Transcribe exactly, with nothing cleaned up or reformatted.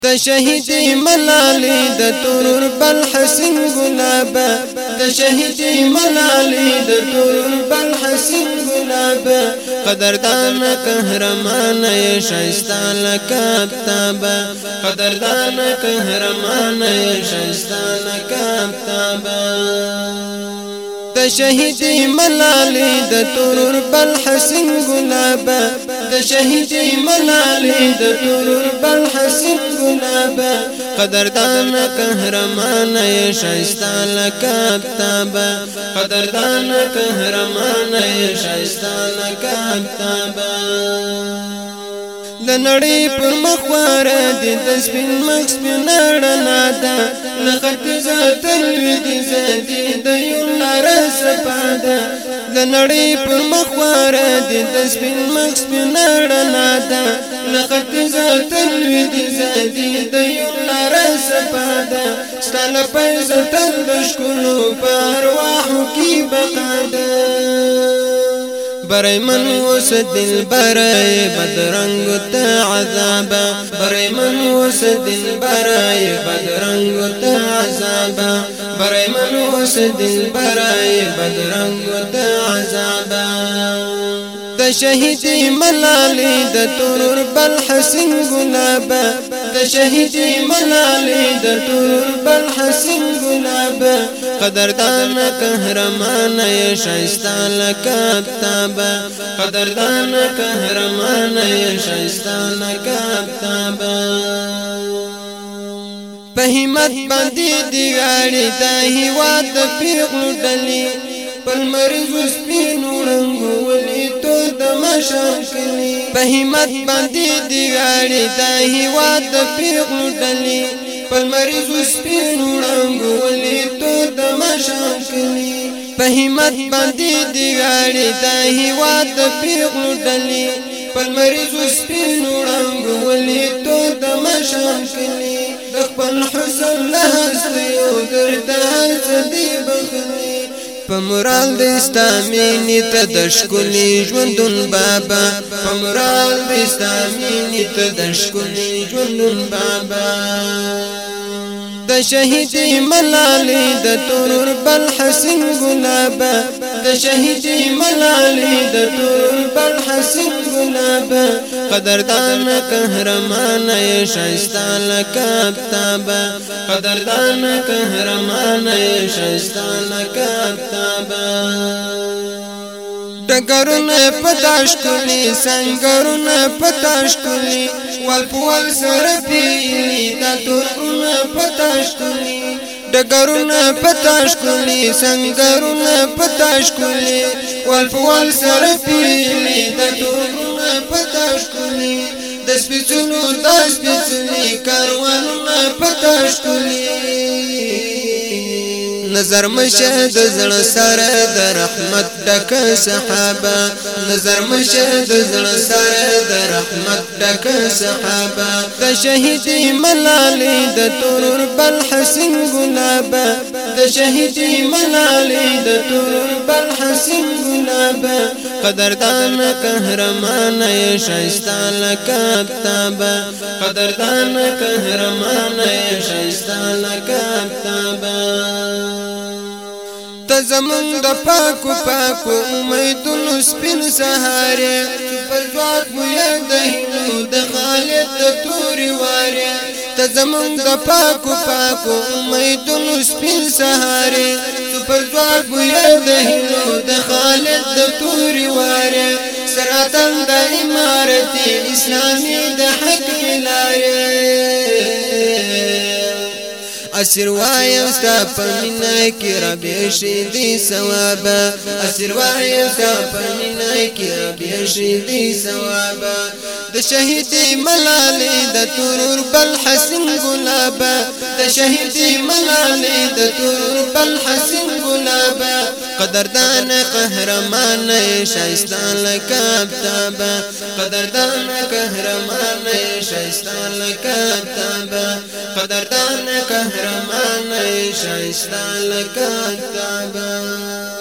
د شهیدی ملالی د تورور بل حسین گلابا د شهیدی ملالی د تورور بل حسین گلابا قدردان قهرمان شایستا لکابتابا قدردان قهرمان شایستا لکابتابا د شهیدی ملالی د تورور بل حسین گلابا د شهیدی ملالی د تورور بل حسین گلابا قدردان قهرمان شایستا لکابتابا قدردان قهرمان شایستا لکابتابا د نړۍ پر مخوار دي د سپین مخ سپین رڼا ده له ختیځه تر لویدیځه دي د یو لار سپاده د نړۍ پر مخوار دي د سپین مخ سپین رڼا ده له ختیځه تر لویدیځه دي د یو لار سپاده ستا له پیزه تر د ښکلو په ارواحو کې بقا ده برای من وس دل برای بدرنگ تا عذابا برای من وس دل برای بدرنگ تا عذابا برای من وس دل برای بدرنگ تا عذابا د شهیدی ملالی د تورور بل حسین گلابا د شهیدی ملالی د تورور بل حسین گلابا قدردان قهرمان شایستا لکابتابا قدردان قهرمان شایستا لکابتابا په همت باندې دی غاړي د هیواد د پیغلو ډلې پل مریض سپینو رنګو ولې تو د مشاکلي په همت باندې دی غاړي د هیواد د پیغلو ډلې پل مریض سپینو رنګو ولې تو د مشاکلي په همت باندې دی غاړي د هیواد د پیغلو ډلې پل مریض سپینو رنګو ولې تو د مشاکلي د خپل حسن له هستیو درد هر دی بخلي په مرال د استامینی ته د ښکلي ژوندون بابا په مرال د استامینی ته د ښکلي ژوندون بابا د شهیدی ملالی د تورور بل حسین گلابا د شهیدی ملالی د تورور بل حسین گلابا قدردان قهرمان شایستا لکابتابا قدردان قهرمان شایستا لکابتابا ډګرونه پتاش کلی سنگرونه پتاش کلی ول پول سره پیلی دا تورونه پتاش کلی ډګرونه پتاش کلی سنگرونه پتاش کلی ول پول سره پیلی دا تورونه پتاش کلی د سپیڅلو د سپیڅلي کاروانونه پتاش کلی نظر مشه د زړه سره د رحمت ډک صحابه نظر مشه د زړه سره د رحمت ډک صحابه د شهیدی ملالی د تورور بل حسین گلابا د شهیدی ملالی د تورور بل حسین گلابا قدردان قهرمان شایستا لکابتابا قدردان قهرمان شایستا لکابتابا تزمون د پاکو پاکو امیدونو سپین سهاره پر ځواک مو یاد هینو د خالد د توري واره تزمون د پاکو پاکو امیدونو سپین سهاره پر ځواک مو یاد هینو د خالد د توري واره سراتن د امارت اسلامي د حق لاره اسر وایم ستا پمینا کی ربی شیدی ثوابا اسر وایم ستا پمینا کی ربی شیدی ثوابا د شهیدی ملالی د تورور بل حسین گلابا د شهیدی ملالی د تورور بل حسین گلابا قدردان قهرمان شایستا لکابتابا قدردان قهرمان شایستا لکابتابا قدردان قهرمان شایستا لکابتابا